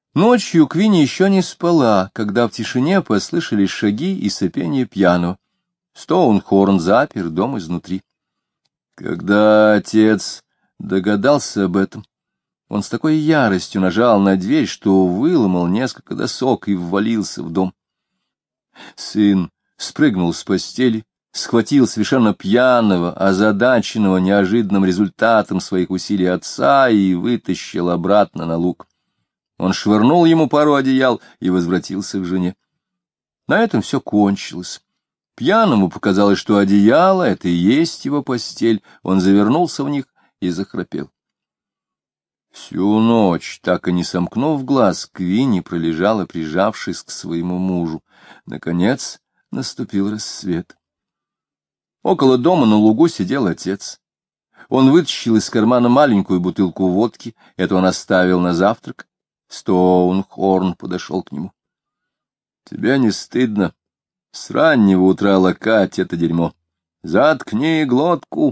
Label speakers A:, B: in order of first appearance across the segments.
A: Ночью Квинни еще не спала, когда в тишине послышались шаги и сопение пьяного. Стоунхорн запер дом изнутри. Когда отец догадался об этом, он с такой яростью нажал на дверь, что выломал несколько досок и ввалился в дом. Сын спрыгнул с постели, схватил совершенно пьяного, озадаченного неожиданным результатом своих усилий отца и вытащил обратно на луг. Он швырнул ему пару одеял и возвратился к жене. На этом все кончилось. Пьяному показалось, что одеяло — это и есть его постель. Он завернулся в них и захрапел. Всю ночь, так и не сомкнув глаз, Квинни пролежала, прижавшись к своему мужу. Наконец наступил рассвет. Около дома на лугу сидел отец. Он вытащил из кармана маленькую бутылку водки, эту он оставил на завтрак. Стоунхорн подошел к нему. — Тебе не стыдно с раннего утра лакать это дерьмо? Заткни глотку!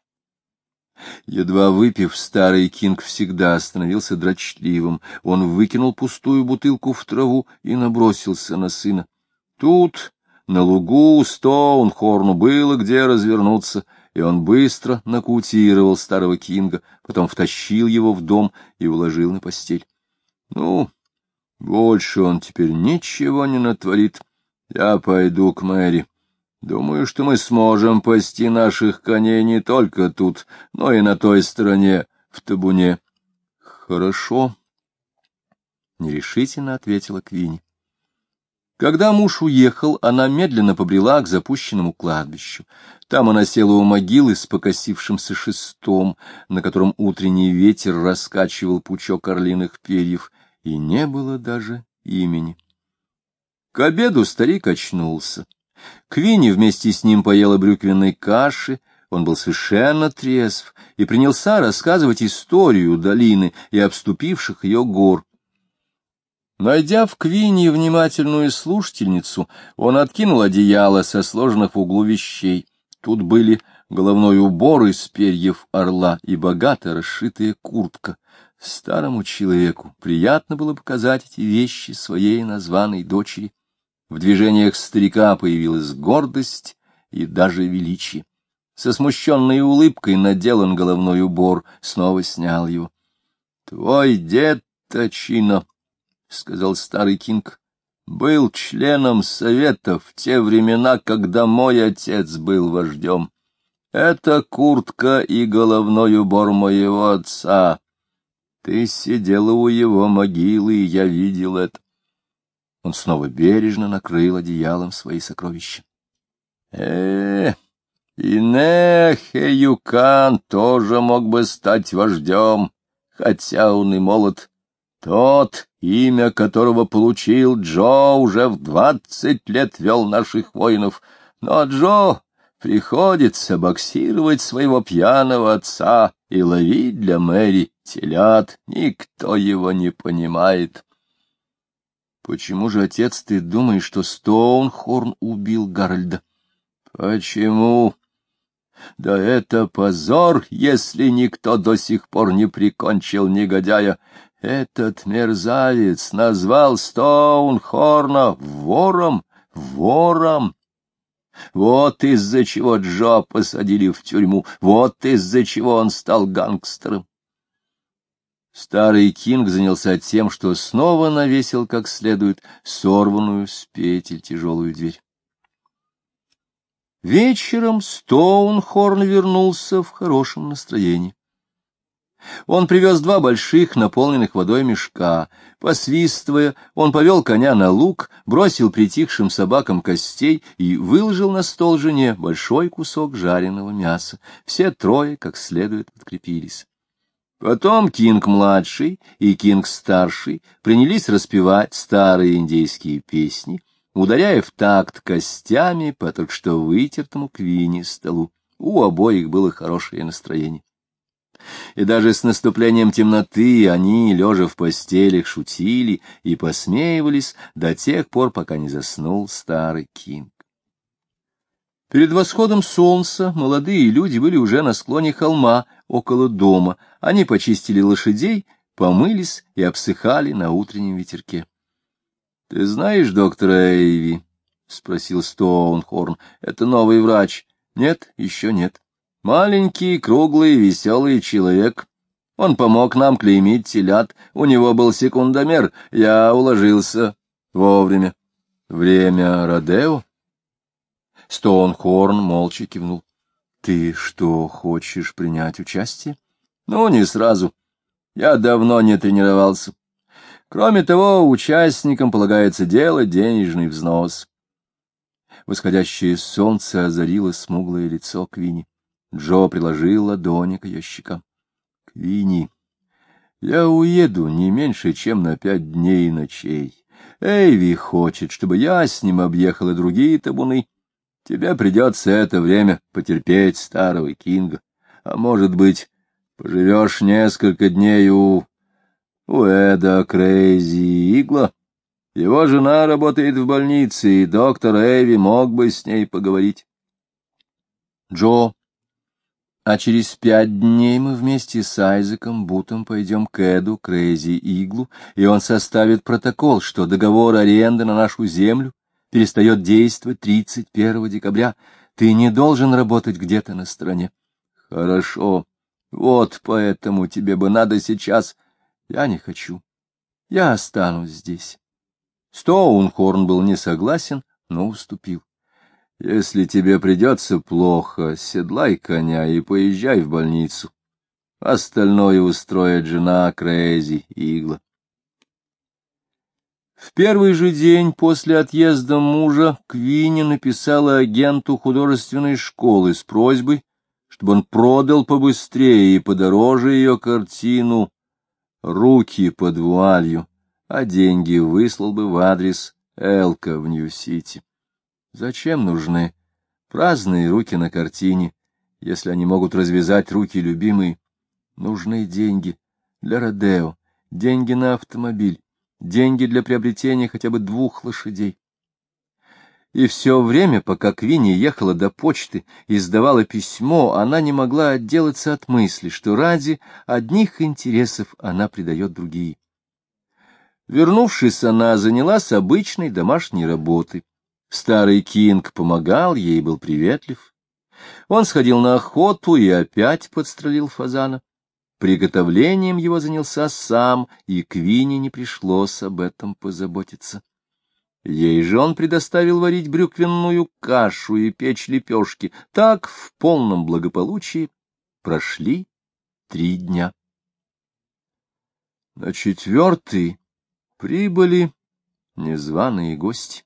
A: Едва выпив, старый Кинг всегда становился дрочливым. Он выкинул пустую бутылку в траву и набросился на сына. Тут, на лугу, Стоунхорну было где развернуться, и он быстро нокаутировал старого Кинга, потом втащил его в дом и уложил на постель. Ну, больше он теперь ничего не натворит. Я пойду к Мэри. Думаю, что мы сможем пасти наших коней не только тут, но и на той стороне, в табуне. — Хорошо, — нерешительно ответила Квинни. Когда муж уехал, она медленно побрела к запущенному кладбищу. Там она села у могилы с покосившимся шестом, на котором утренний ветер раскачивал пучок орлиных перьев, и не было даже имени. К обеду старик очнулся. Квинни вместе с ним поела брюквенной каши, он был совершенно трезв и принялся рассказывать историю долины и обступивших ее гор. Найдя в Квинни внимательную слушательницу, он откинул одеяло со сложенных в углу вещей. Тут были головной убор из перьев орла и богато расшитая куртка. Старому человеку приятно было показать эти вещи своей названной дочери. В движениях старика появилась гордость и даже величие. Со смущенной улыбкой надел он головной убор, снова снял его. — Твой дед, Точино, — сказал старый Кинг, — был членом совета в те времена, когда мой отец был вождем. Это куртка и головной убор моего отца. Ты сидела у его могилы, и я видел это. Он снова бережно накрыл одеялом свои сокровища. И Нехе-Юкан тоже мог бы стать вождем, хотя он и молод. Тот, имя которого получил Джо, уже в 20 лет вел наших воинов, но Джо приходится боксировать своего пьяного отца и ловить для Мэри телят. Никто его не понимает. Почему же, отец, ты думаешь, что Стоунхорн убил Гарольда? Почему? Да это позор, если никто до сих пор не прикончил негодяя. Этот мерзавец назвал Стоунхорна вором. Вот из-за чего Джо посадили в тюрьму, вот из-за чего он стал гангстером. Старый Кинг занялся тем, что снова навесил как следует сорванную с петель тяжелую дверь. Вечером Стоунхорн вернулся в хорошем настроении. Он привез 2 больших, наполненных водой мешка. Посвистывая, он повел коня на луг, бросил притихшим собакам костей и выложил на стол жене большой кусок жареного мяса. Все 3 как следует подкрепились. Потом Кинг-младший и Кинг-старший принялись распевать старые индейские песни, ударяя в такт костями по только что вытертому Квинни столу. У обоих было хорошее настроение. И даже с наступлением темноты они, лежа в постелях, шутили и посмеивались до тех пор, пока не заснул старый Кинг. Перед восходом солнца молодые люди были уже на склоне холма около дома. Они почистили лошадей, помылись и обсыхали на утреннем ветерке. — Ты знаешь доктора Эйви? — спросил Стоунхорн. — Это новый врач. — Нет, еще нет. Маленький, круглый, веселый человек. Он помог нам клеймить телят. У него был секундомер. Я уложился вовремя. — Время Родео? Стоунхорн молча кивнул. — Ты что, хочешь принять участие? — Ну, не сразу. Я давно не тренировался. Кроме того, участникам полагается делать денежный взнос. Восходящее солнце озарило смуглое лицо Квинни. Джо приложил ладони к ее щекам. — Квинни, я уеду не меньше, чем на 5 дней и ночей. Эйви хочет, чтобы я с ним объехал и другие табуны. Тебе придется это время потерпеть старого Кинга. А может быть, поживешь несколько дней у Эда Крейзи Игла. Его жена работает в больнице, и доктор Эйви мог бы с ней поговорить. Джо, а через 5 дней мы вместе с Айзеком Бутом пойдем к Эду Крейзи Иглу, и он составит протокол, что договор аренды на нашу землю перестает действовать 31 декабря. Ты не должен работать где-то на стороне. Хорошо. Вот поэтому тебе бы надо сейчас... Я не хочу. Я останусь здесь. Стоунхорн был не согласен, но уступил. Если тебе придется плохо, седлай коня и поезжай в больницу. Остальное устроит жена Крейзи Игла. В первый же день после отъезда мужа Квинни написала агенту художественной школы с просьбой, чтобы он продал побыстрее и подороже ее картину «Руки под вуалью», а деньги выслал бы в адрес Элка в Нью-Сити. Зачем нужны праздные руки на картине, если они могут развязать руки любимой? Нужны деньги для Родео, деньги на автомобиль, деньги для приобретения хотя бы 2 лошадей. И все время, пока Квинни ехала до почты и сдавала письмо, она не могла отделаться от мысли, что ради одних интересов она предает другие. Вернувшись, она занялась обычной домашней работой. Старый Кинг помогал ей, был приветлив. Он сходил на охоту и опять подстрелил фазана. Приготовлением его занялся сам, и Квинни не пришлось об этом позаботиться. Ей же он предоставил варить брюквенную кашу и печь лепешки. Так в полном благополучии прошли 3 дня. На 4-й прибыли незваные гости.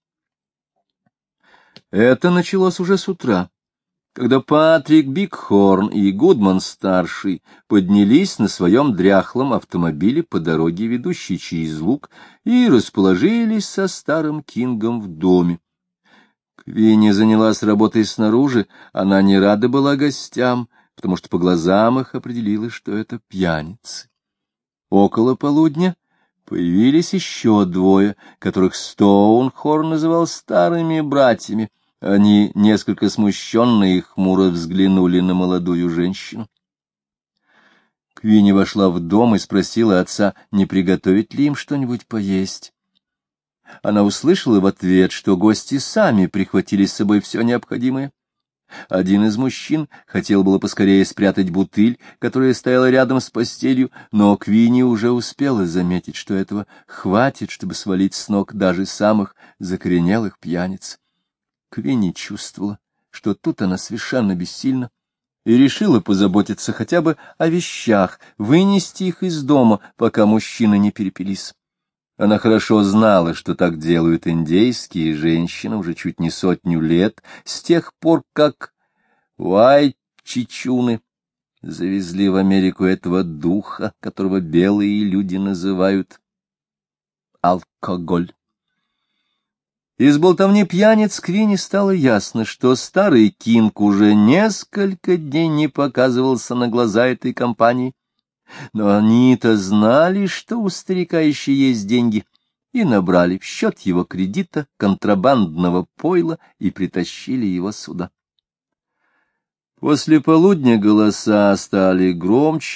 A: Это началось уже с утра, когда Патрик Бигхорн и Гудман-старший поднялись на своем дряхлом автомобиле по дороге, ведущей через луг, и расположились со старым Кингом в доме. Квинни занялась работой снаружи, она не рада была гостям, потому что по глазам их определила, что это пьяницы. Около полудня появились еще 2, которых Стоунхорн называл старыми братьями. Они, несколько смущенные и хмуро взглянули на молодую женщину. Квинни вошла в дом и спросила отца, не приготовить ли им что-нибудь поесть. Она услышала в ответ, что гости сами прихватили с собой все необходимое. Один из мужчин хотел было поскорее спрятать бутыль, которая стояла рядом с постелью, но Квинни уже успела заметить, что этого хватит, чтобы свалить с ног даже самых закоренелых пьяниц. Квинни чувствовала, что тут она совершенно бессильна, и решила позаботиться хотя бы о вещах, вынести их из дома, пока мужчины не перепились. Она хорошо знала, что так делают индейские женщины уже чуть не 100 лет, с тех пор, как Уайчичуны завезли в Америку этого духа, которого белые люди называют алкоголь. Из болтовни пьяниц Квинни стало ясно, что старый Кинг уже несколько дней не показывался на глаза этой компании. Но они-то знали, что у старика еще есть деньги, и набрали в счет его кредита контрабандного пойла и притащили его сюда. После полудня голоса стали громче,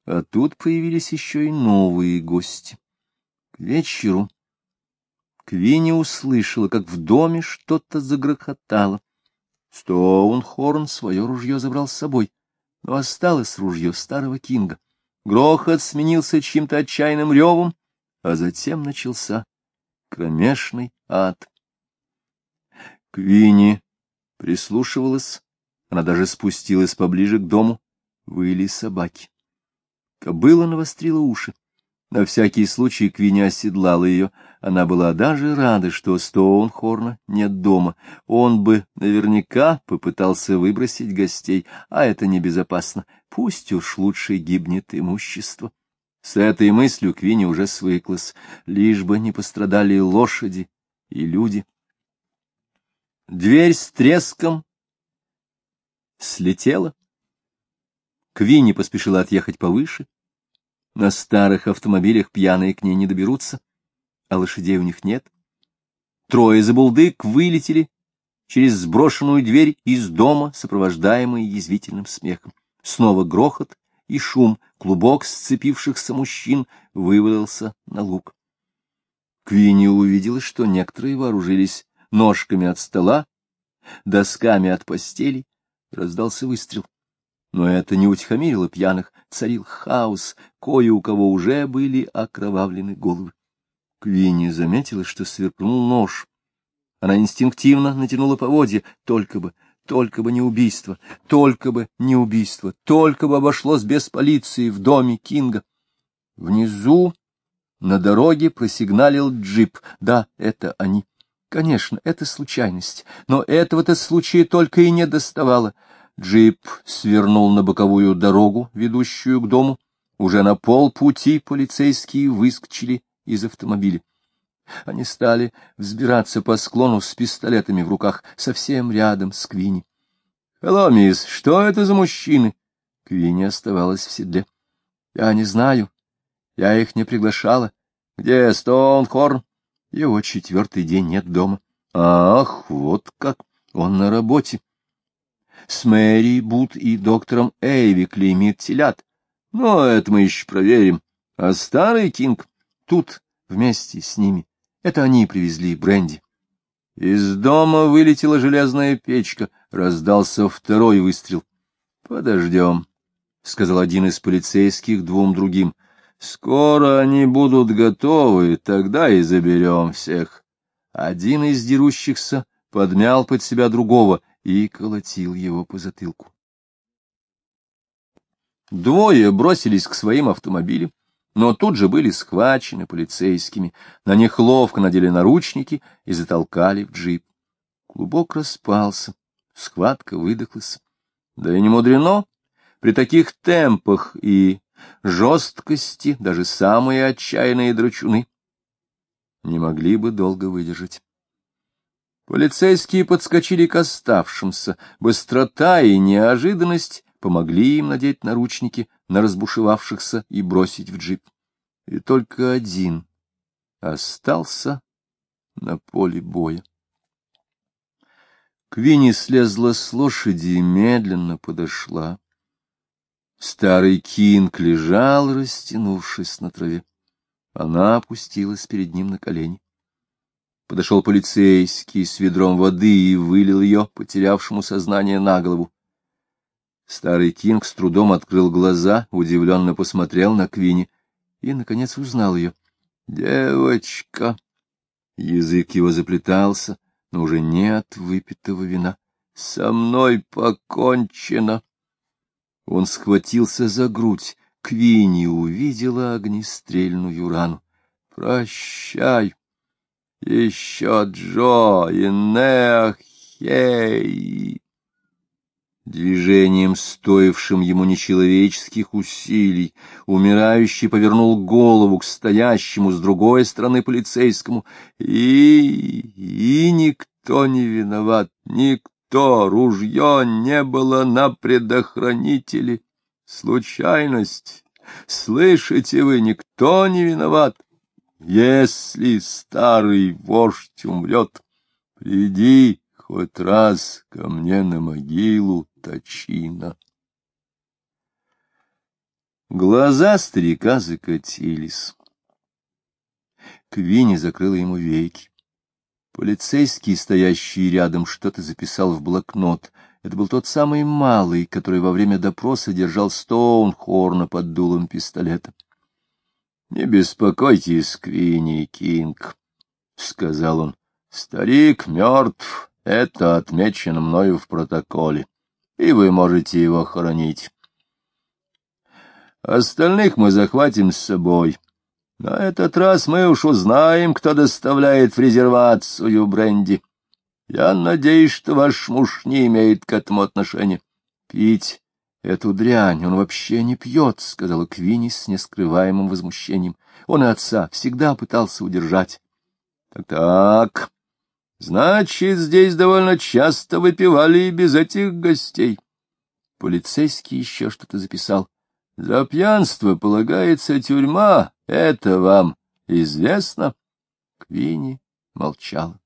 A: А тут появились еще и новые гости. К вечеру Квинни услышала, как в доме что-то загрохотало. Стоунхорн свое ружье забрал с собой, но осталось ружье старого Кинга. Грохот сменился чьим-то отчаянным ревом, а затем начался кромешный ад. Квинни прислушивалась, она даже спустилась поближе к дому, выли собаки. Кобыла навострила уши. На всякий случай Квинни оседлала ее. Она была даже рада, что Стоунхорна нет дома. Он бы наверняка попытался выбросить гостей, а это небезопасно. Пусть уж лучше гибнет имущество. С этой мыслью Квинни уже свыклась, лишь бы не пострадали лошади и люди. Дверь с треском слетела. Квинни поспешила отъехать повыше. На старых автомобилях пьяные к ней не доберутся, а лошадей у них нет. Трое забулдык вылетели через сброшенную дверь из дома, сопровождаемые язвительным смехом. Снова грохот и шум, клубок сцепившихся мужчин вывалился на луг. Квинни увидела, что некоторые вооружились ножками от стола, досками от постелей. Раздался выстрел. Но это не утихомирило пьяных, царил хаос, кое у кого уже были окровавлены головы. Квинни заметила, что сверкнул нож. Она инстинктивно натянула поводья, только бы не убийство, только бы не убийство, только бы обошлось без полиции в доме Кинга. Внизу на дороге просигналил джип. Да, это они. Конечно, это случайность, но этого-то случая только и не доставало. Джип свернул на боковую дорогу, ведущую к дому. Уже на полпути полицейские выскочили из автомобиля. Они стали взбираться по склону с пистолетами в руках, совсем рядом с Квинни. — Hello, мисс, что это за мужчины? Квинни оставалась в седле. — Я не знаю. Я их не приглашала. — Где Стоунхорн? — Его 4-й день нет дома. — Ах, вот как! Он на работе. С Мэри Бут и доктором Эйви клеймит телят. Но это мы еще проверим. А старый Кинг тут вместе с ними. Это они привезли бренди. Из дома вылетела железная печка. Раздался второй выстрел. — Подождем, — сказал один из полицейских двум другим. — Скоро они будут готовы, тогда и заберем всех. Один из дерущихся подмял под себя другого и колотил его по затылку. Двое бросились к своим автомобилям, но тут же были схвачены полицейскими. На них ловко надели наручники и затолкали в джип. Клубок распался, схватка выдохлась. Да и не мудрено, при таких темпах и жесткости даже самые отчаянные драчуны не могли бы долго выдержать. Полицейские подскочили к оставшимся. Быстрота и неожиданность помогли им надеть наручники на разбушевавшихся и бросить в джип. И только один остался на поле боя. Квинни слезла с лошади и медленно подошла. Старый Кинг лежал, растянувшись на траве. Она опустилась перед ним на колени. Подошел полицейский с ведром воды и вылил ее потерявшему сознание на голову. Старый Кинг с трудом открыл глаза, удивленно посмотрел на Квинни и, наконец, узнал ее. — Девочка! Язык его заплетался, но уже не от выпитого вина. — Со мной покончено! Он схватился за грудь. Квинни увидела огнестрельную рану. — Прощай! Еще Джо и Нехей! Движением, стоившим ему нечеловеческих усилий, умирающий повернул голову к стоящему с другой стороны полицейскому. И никто не виноват, никто, ружье не было на предохранителе. Случайность, слышите вы, никто не виноват. Если старый вождь умрет, приди хоть раз ко мне на могилу, Точина. Глаза старика закатились. Квинни закрыла ему веки. Полицейский, стоящий рядом, что-то записал в блокнот. Это был тот самый малый, который во время допроса держал Стоунхорна под дулом пистолета. — Не беспокойтесь, Квинни Кинг, — сказал он. — Старик мертв, это отмечено мною в протоколе, и вы можете его хоронить. Остальных мы захватим с собой. На этот раз мы уж узнаем, кто доставляет в резервацию бренди. Я надеюсь, что ваш муж не имеет к этому отношения. Пить эту дрянь он вообще не пьет, — сказала Квинни с нескрываемым возмущением. Он и отца всегда пытался удержать. Так, значит, здесь довольно часто выпивали и без этих гостей. Полицейский еще что-то записал. За пьянство полагается тюрьма, это вам известно? Квинни молчала.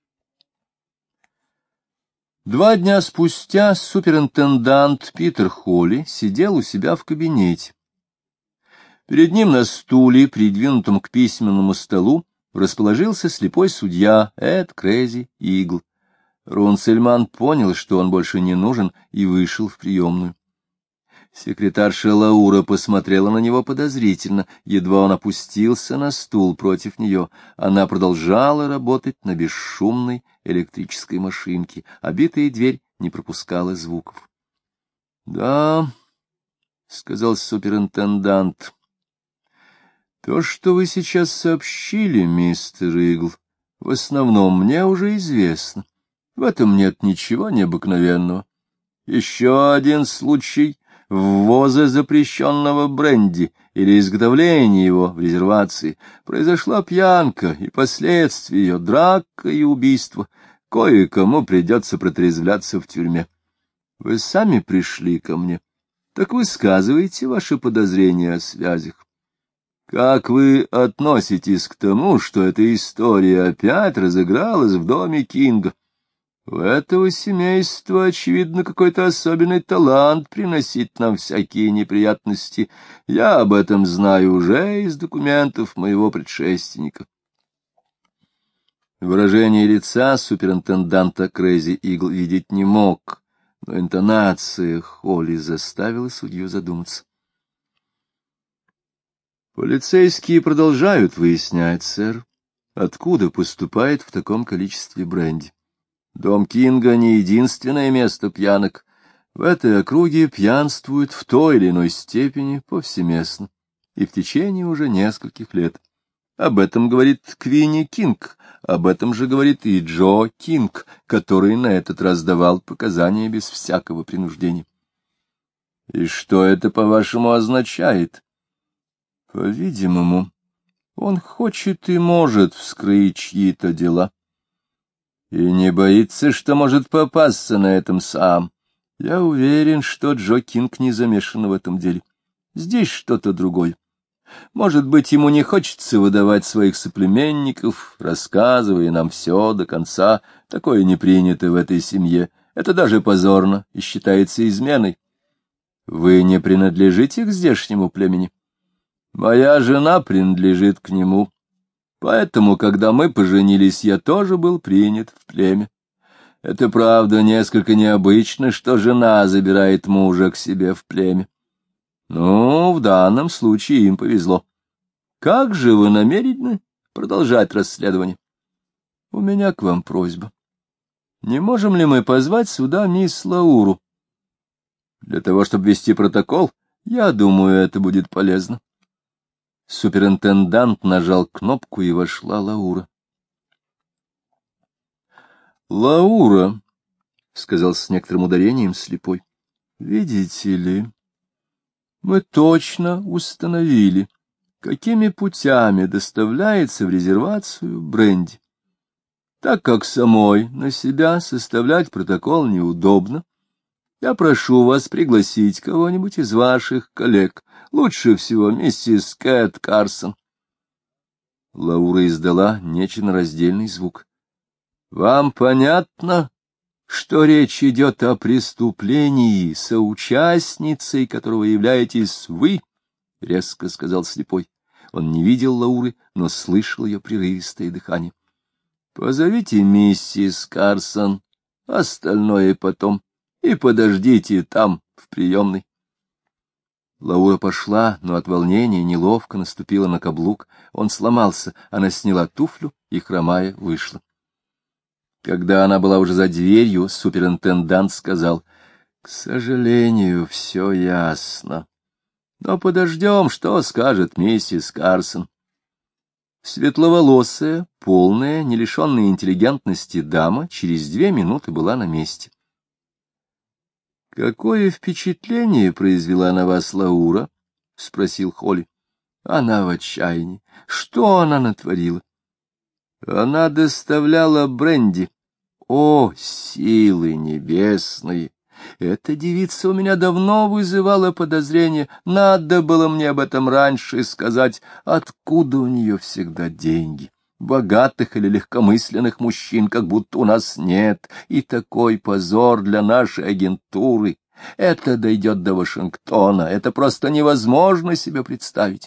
A: 2 дня спустя суперинтендант Питер Холли сидел у себя в кабинете. Перед ним на стуле, придвинутом к письменному столу, расположился слепой судья Эд Крейзи Игл. Рунцельман понял, что он больше не нужен, и вышел в приемную. Секретарша Лаура посмотрела на него подозрительно. Едва он опустился на стул против нее, она продолжала работать на бесшумной электрической машинке. Обитая дверь не пропускала звуков. — Да, — сказал суперинтендант, — то, что вы сейчас сообщили, мистер Игл, в основном мне уже известно. В этом нет ничего необыкновенного. Еще один случай ввоза запрещенного бренди или изготовления его в резервации. Произошла пьянка, и последствия ее — драка и убийство. Кое-кому придется протрезвляться в тюрьме. Вы сами пришли ко мне. Так высказывайте ваши подозрения о связях. Как вы относитесь к тому, что эта история опять разыгралась в доме Кинга? У этого семейства, очевидно, какой-то особенный талант приносить нам всякие неприятности. Я об этом знаю уже из документов моего предшественника. Выражение лица суперинтенданта Крейзи Игл видеть не мог, но интонация Холли заставила судью задуматься. Полицейские продолжают выяснять, сэр, откуда поступает в таком количестве бренди. Дом Кинга не единственное место пьянок. В этой округе пьянствуют в той или иной степени повсеместно и в течение уже нескольких лет. Об этом говорит Квинни Кинг, об этом же говорит и Джо Кинг, который на этот раз давал показания без всякого принуждения. И что это, по-вашему, означает? По-видимому, он хочет и может вскрыть чьи-то дела. И не боится, что может попасться на этом сам. Я уверен, что Джо Кинг не замешан в этом деле. Здесь что-то другое. Может быть, ему не хочется выдавать своих соплеменников, рассказывая нам все до конца. Такое не принято в этой семье. Это даже позорно и считается изменой. Вы не принадлежите к здешнему племени? Моя жена принадлежит к нему. Поэтому, когда мы поженились, я тоже был принят в племя. Это, правда, несколько необычно, что жена забирает мужа к себе в племя. Ну, в данном случае им повезло. Как же вы намерены продолжать расследование? У меня к вам просьба. Не можем ли мы позвать сюда мисс Лауру? Для того, чтобы вести протокол, я думаю, это будет полезно. Суперинтендант нажал кнопку, и вошла Лаура. — Лаура, — сказал с некоторым ударением слепой, — видите ли, мы точно установили, какими путями доставляется в резервацию бренди. Так как самой на себя составлять протокол неудобно, я прошу вас пригласить кого-нибудь из ваших коллег, лучше всего миссис Кэт Карсон. Лаура издала нечленораздельный звук. — Вам понятно, что речь идет о преступлении, соучастницей которого являетесь вы? — резко сказал слепой. Он не видел Лауры, но слышал ее прерывистое дыхание. — Позовите миссис Карсон, остальное потом, и подождите там, в приемной. Лаура пошла, но от волнения неловко наступила на каблук. Он сломался, она сняла туфлю и, хромая, вышла. Когда она была уже за дверью, суперинтендант сказал: — К сожалению, все ясно. Но подождем, что скажет миссис Карсон. Светловолосая, полная, не лишенная интеллигентности дама через 2 минуты была на месте. — Какое впечатление произвела на вас Лаура? — спросил Холли. — Она в отчаянии. Что она натворила? — Она доставляла бренди. О, силы небесные! Эта девица у меня давно вызывала подозрения. Надо было мне об этом раньше сказать. Откуда у нее всегда деньги? Богатых или легкомысленных мужчин как будто у нас нет. И такой позор для нашей агентуры. Это дойдет до Вашингтона. Это просто невозможно себе представить.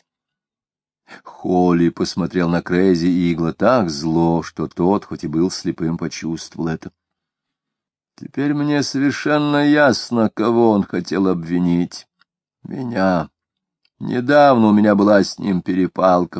A: Холли посмотрел на Крейзи Игла так зло, что тот, хоть и был слепым, почувствовал это. Теперь мне совершенно ясно, кого он хотел обвинить. Меня. Недавно у меня была с ним перепалка.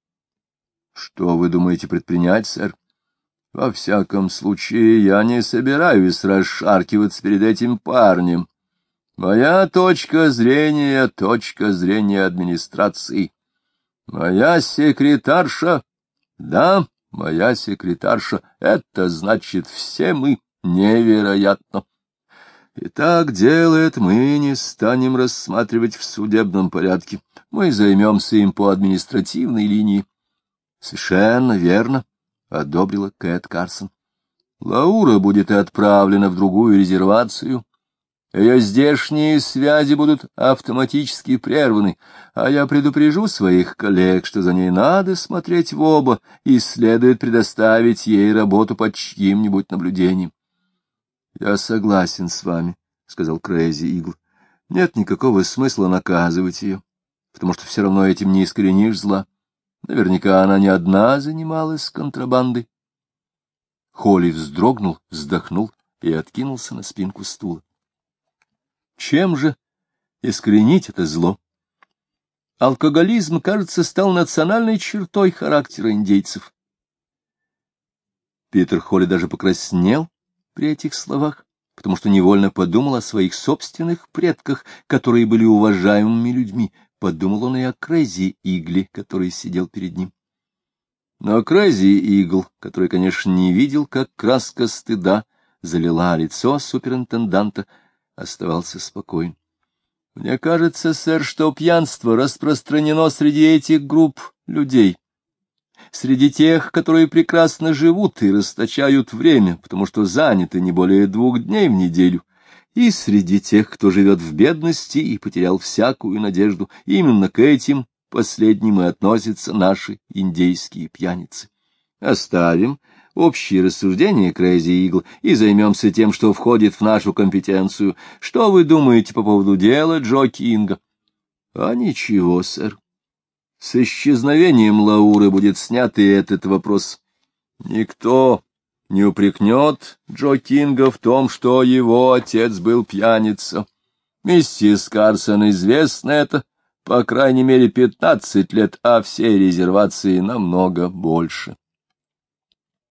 A: Что вы думаете предпринять, сэр? Во всяком случае, я не собираюсь расшаркиваться перед этим парнем. Моя точка зрения администрации. Моя секретарша, да, моя секретарша, это значит все мы. Невероятно. Итак, делает, мы не станем рассматривать в судебном порядке. Мы займемся им по административной линии. Совершенно верно, — одобрила Кэт Карсон. Лаура будет отправлена в другую резервацию. Ее здешние связи будут автоматически прерваны, а я предупрежу своих коллег, что за ней надо смотреть в оба и следует предоставить ей работу под чьим-нибудь наблюдением. — Я согласен с вами, — сказал Крейзи Игл. — Нет никакого смысла наказывать ее, потому что все равно этим не искоренишь зла. Наверняка она не одна занималась контрабандой. Холли вздрогнул, вздохнул и откинулся на спинку стула. Чем же искоренить это зло? Алкоголизм, кажется, стал национальной чертой характера индейцев. Питер Холли даже покраснел при этих словах, потому что невольно подумал о своих собственных предках, которые были уважаемыми людьми. Подумал он и о Крейзи Игле, который сидел перед ним. Но Крейзи Игл, который, конечно, не видел, как краска стыда залила лицо суперинтенданта, оставался спокоен. — Мне кажется, сэр, что пьянство распространено среди этих групп людей. Среди тех, которые прекрасно живут и расточают время, потому что заняты не более 2 дней в неделю, и среди тех, кто живет в бедности и потерял всякую надежду. Именно к этим последним и относятся наши индейские пьяницы. Оставим общие рассуждения Крейзи Игл и займемся тем, что входит в нашу компетенцию. Что вы думаете по поводу дела Джо Кинга? — А ничего, сэр. С исчезновением Лауры будет снят и этот вопрос. Никто не упрекнет Джо Кинга в том, что его отец был пьяница. Миссис Карсон известно это, по крайней мере, 15 лет, а всей резервации намного больше.